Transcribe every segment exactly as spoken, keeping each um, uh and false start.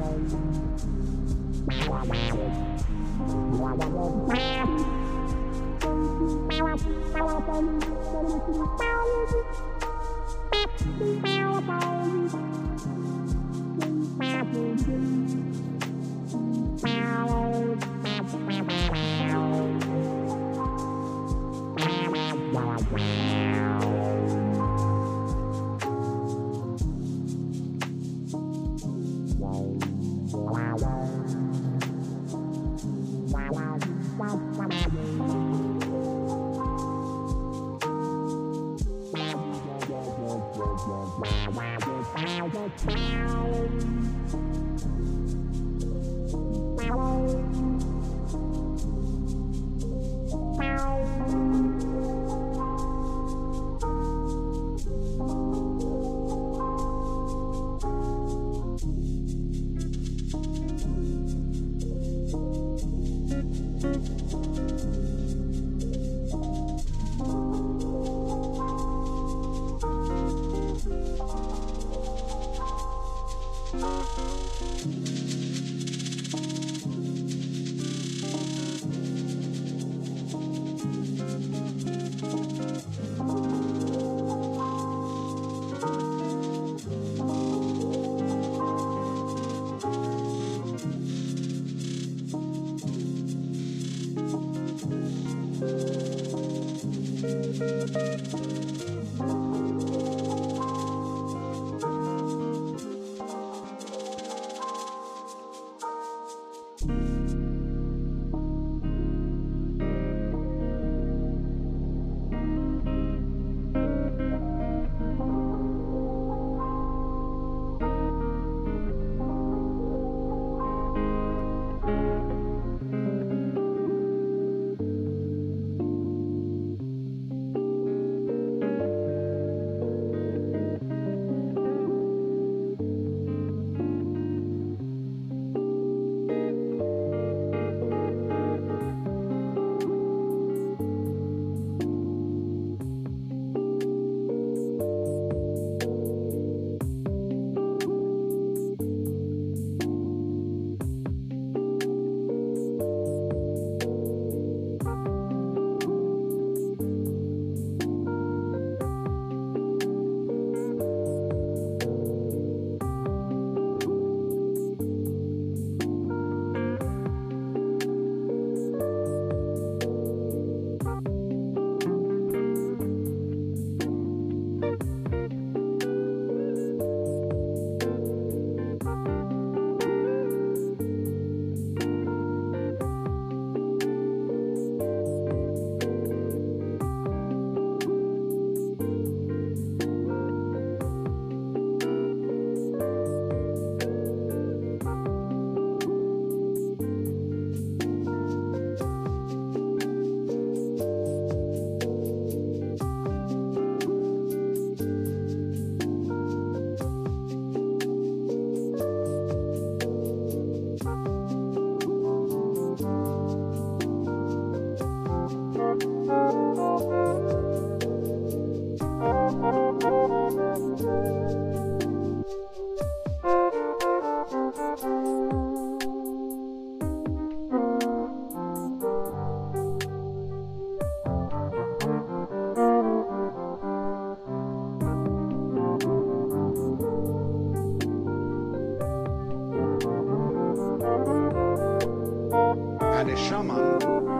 And a shaman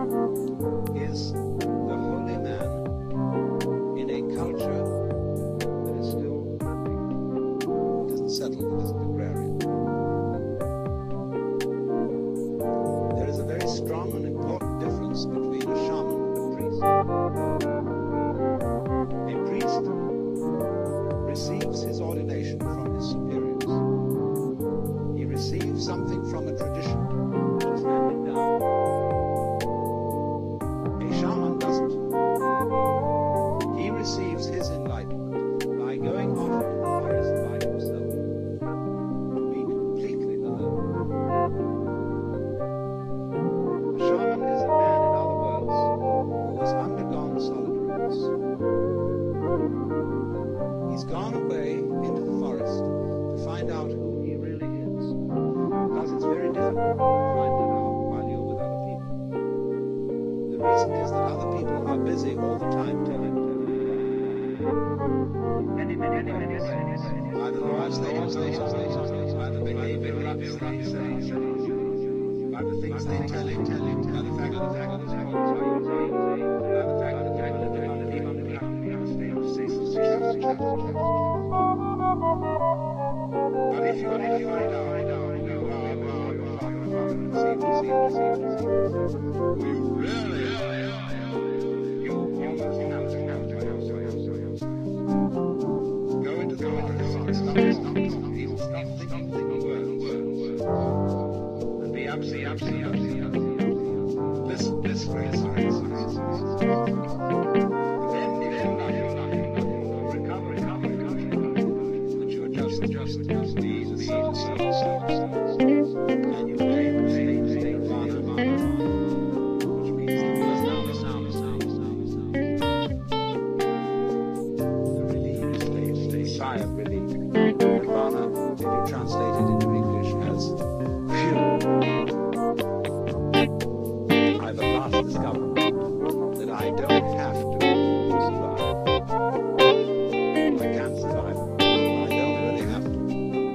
is the holy man in a culture that is still living. It isn't settled, it isn't agrarian. There is a very strong and important difference between a shaman and a priest. A priest receives his ordination from his superiors. He receives something from a tradition which is handed down. A shaman doesn't. He receives his enlightenment by going off into the forest by himself, being completely alone. A shaman is a man, in other words, who has undergone solitariness. He's gone away into the forest to find out who he really is. is that other people are busy all the time telling them either the words they use, they use, they use, by the behavior they say, by the things they tell him, tell him, by the fact that the fact that by the fact that the fact that they are living on the but if you if you find out, find out, you know, see, see, see, you really, you almost have to have to go into the forest, stop, stop, stop, even stop thinking, thinking words, words, words, and be absolutely, absolutely, absolutely, listen, listen, listen, listen, listen. Then, then, nothing, nothing, nothing, recover, recover, recover, that you adjust, adjust, adjust, these, these, so, so, so, and you stay, stay, stay, vana, vana, which means the sound, sound, sound, sound, sound. The relief, stay, stay, sigh of relief. Nirvana, if you translate it into English as phew. I've at last discovered that I don't have to survive. I can survive. I don't really have to.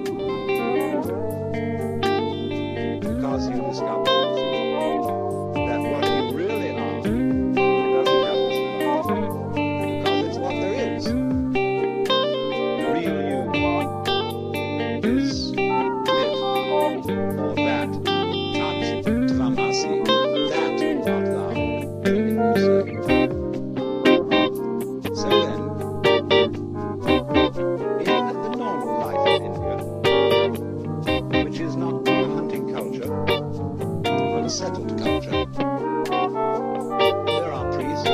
Because you discover that what you really are doesn't have to survive. Because it's what there is. The real you is it or that. Tat tvamasi. That art thou. So then, in the normal life of India, which is not a hunting culture, but a settled culture, there are priests,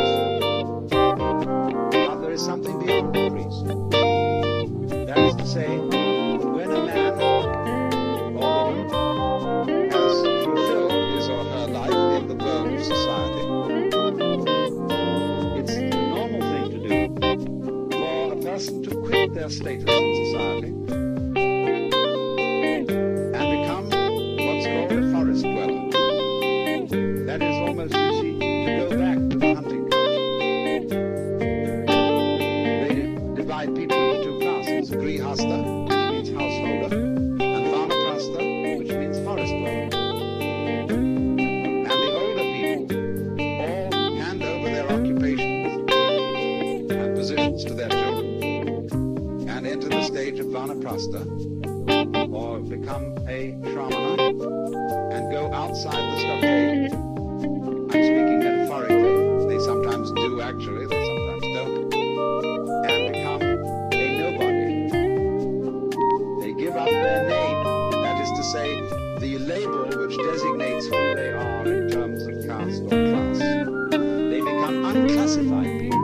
but there is something beyond the priest. That is to say, when a man or woman has fulfilled his or her life in the world of society, it's the normal thing to do for a person to quit their status in society and become what's called a forest dweller. That is almost, you see, to go back to the hunting culture. They divide people into two classes, grihastha, which means householder, and vanaprastha, which means forest dweller. And the older people all hand over their occupations and positions to their children and enter the stage of vanaprastha, or become a shramana and go outside the stockade. I'm speaking metaphorically. They sometimes do actually, they sometimes don't. And become a nobody. They give up their name, that is to say, the label which designates who they are in terms of caste or class. They become unclassified people.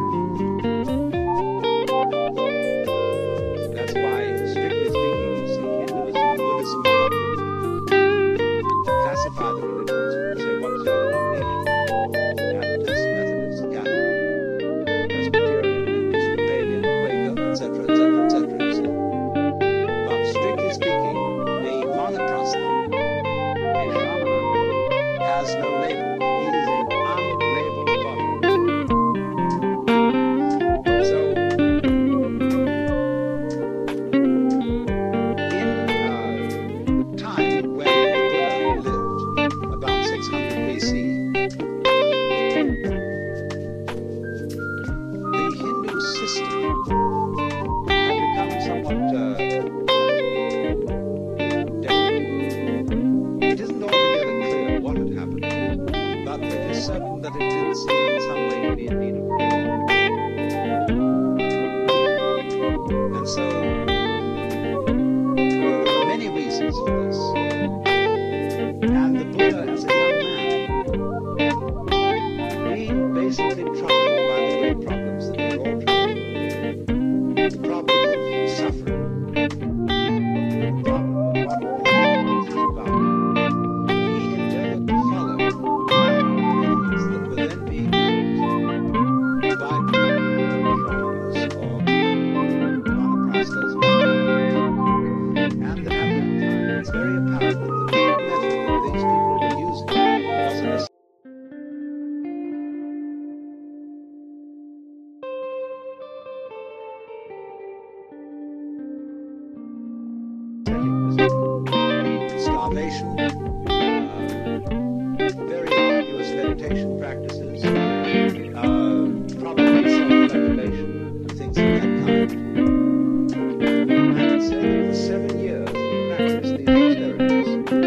That's why, strictly speaking, you see Hinduism and Buddhism are not religions. To classify the religions, you say, what's your denomination? Baptist, Methodist, Catholic, Presbyterian, Episcopalian, Quaker, et cetera, et cetera, et cetera, you see. But strictly speaking, a vanaprastha, a shramana, has no label. He is an unlabeled body. So, in uh, the time when the Buddha lived, about six hundred B C, the Hindu system had become somewhat uh, definite. It isn't altogether clear what had happened, but it is certain that it did seem in some way to be in need of reform. And so, well, there are many reasons for this. And the Buddha, as a young man, being basically troubled by the great problems that we're all troubled with, the problem of suffering, the problem of what all humanity is about, he endeavored to follow methods that were then being used by shamanas or vanaprasthas. And that at that time, it's very apparent that the method that these people were using was an liberation, uh, very arduous meditation practices, uh, probably self-revelation, and things of that kind. And it said that for seven years he practiced these austerities.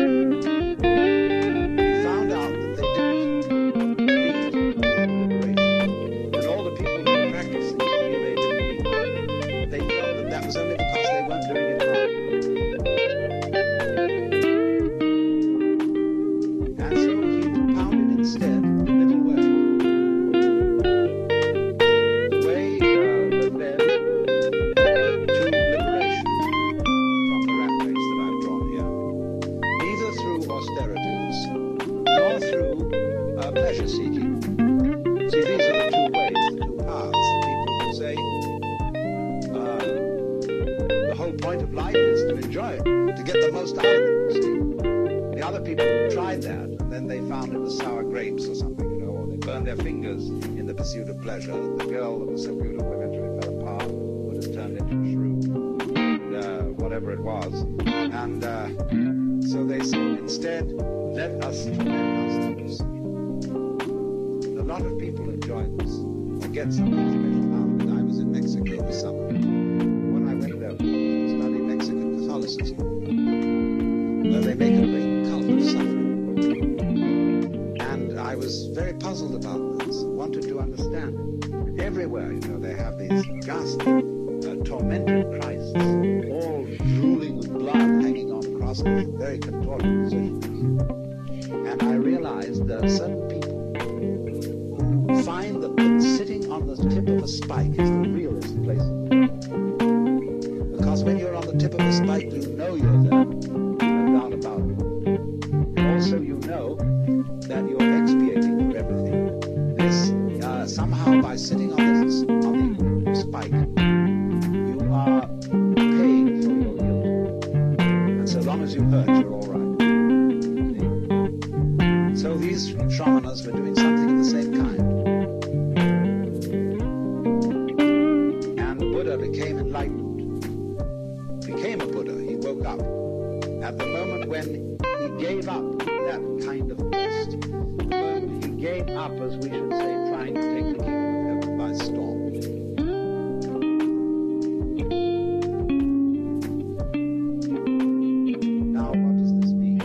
He found out that they didn't lead to liberation. And all the people who practiced it knew they didn't lead. They felt that that was only because they weren't doing it right. And so he propounded instead the middle way. The way uh, that led to liberation from the rat race that I've drawn here. Neither through austerities nor through uh, pleasure seeking. See, these are the two ways, the two paths that people will say uh, the whole point of life is to enjoy it, to get the most out of it, you see. The other people who tried that, and then they found it was sour grapes or something, you know, or they burned their fingers in the pursuit of pleasure. The girl that was so beautiful eventually fell apart, would have turned into a shrew, uh, whatever it was. And uh, so they said, instead, let us torment ourselves. A lot of people enjoy this, or get something special out of it. I was in Mexico this summer. When I went there to study Mexican Catholicism, uh, they make a great cult of suffering. And I was very puzzled about this, wanted to understand it. Everywhere, you know, they have these ghastly, uh, tormented Christs, all drooling with blood, hanging on crosses, very contorted positions. And I realized there are certain people who find that sitting on the tip of a spike is the realest place in the world. Because when you're on the tip of a spike, you know you're there, no doubt about it. Also, you know that you're expiating for everything. This, uh, somehow, by sitting on, this, on the spike, you are paying for your guilt. And so long as you hurt, you're all right. So these shamanas were doing something of the same kind. And the Buddha became enlightened, became a Buddha. He woke up. At the moment when he gave up that kind of quest, the moment he gave up, as we should say, trying to take the kingdom of heaven by storm. Now, what does this mean?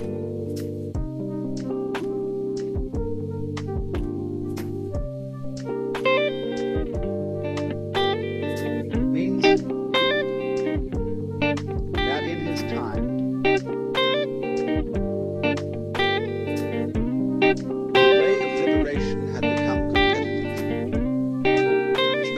Means that in his time, the way of liberation had become competitive, which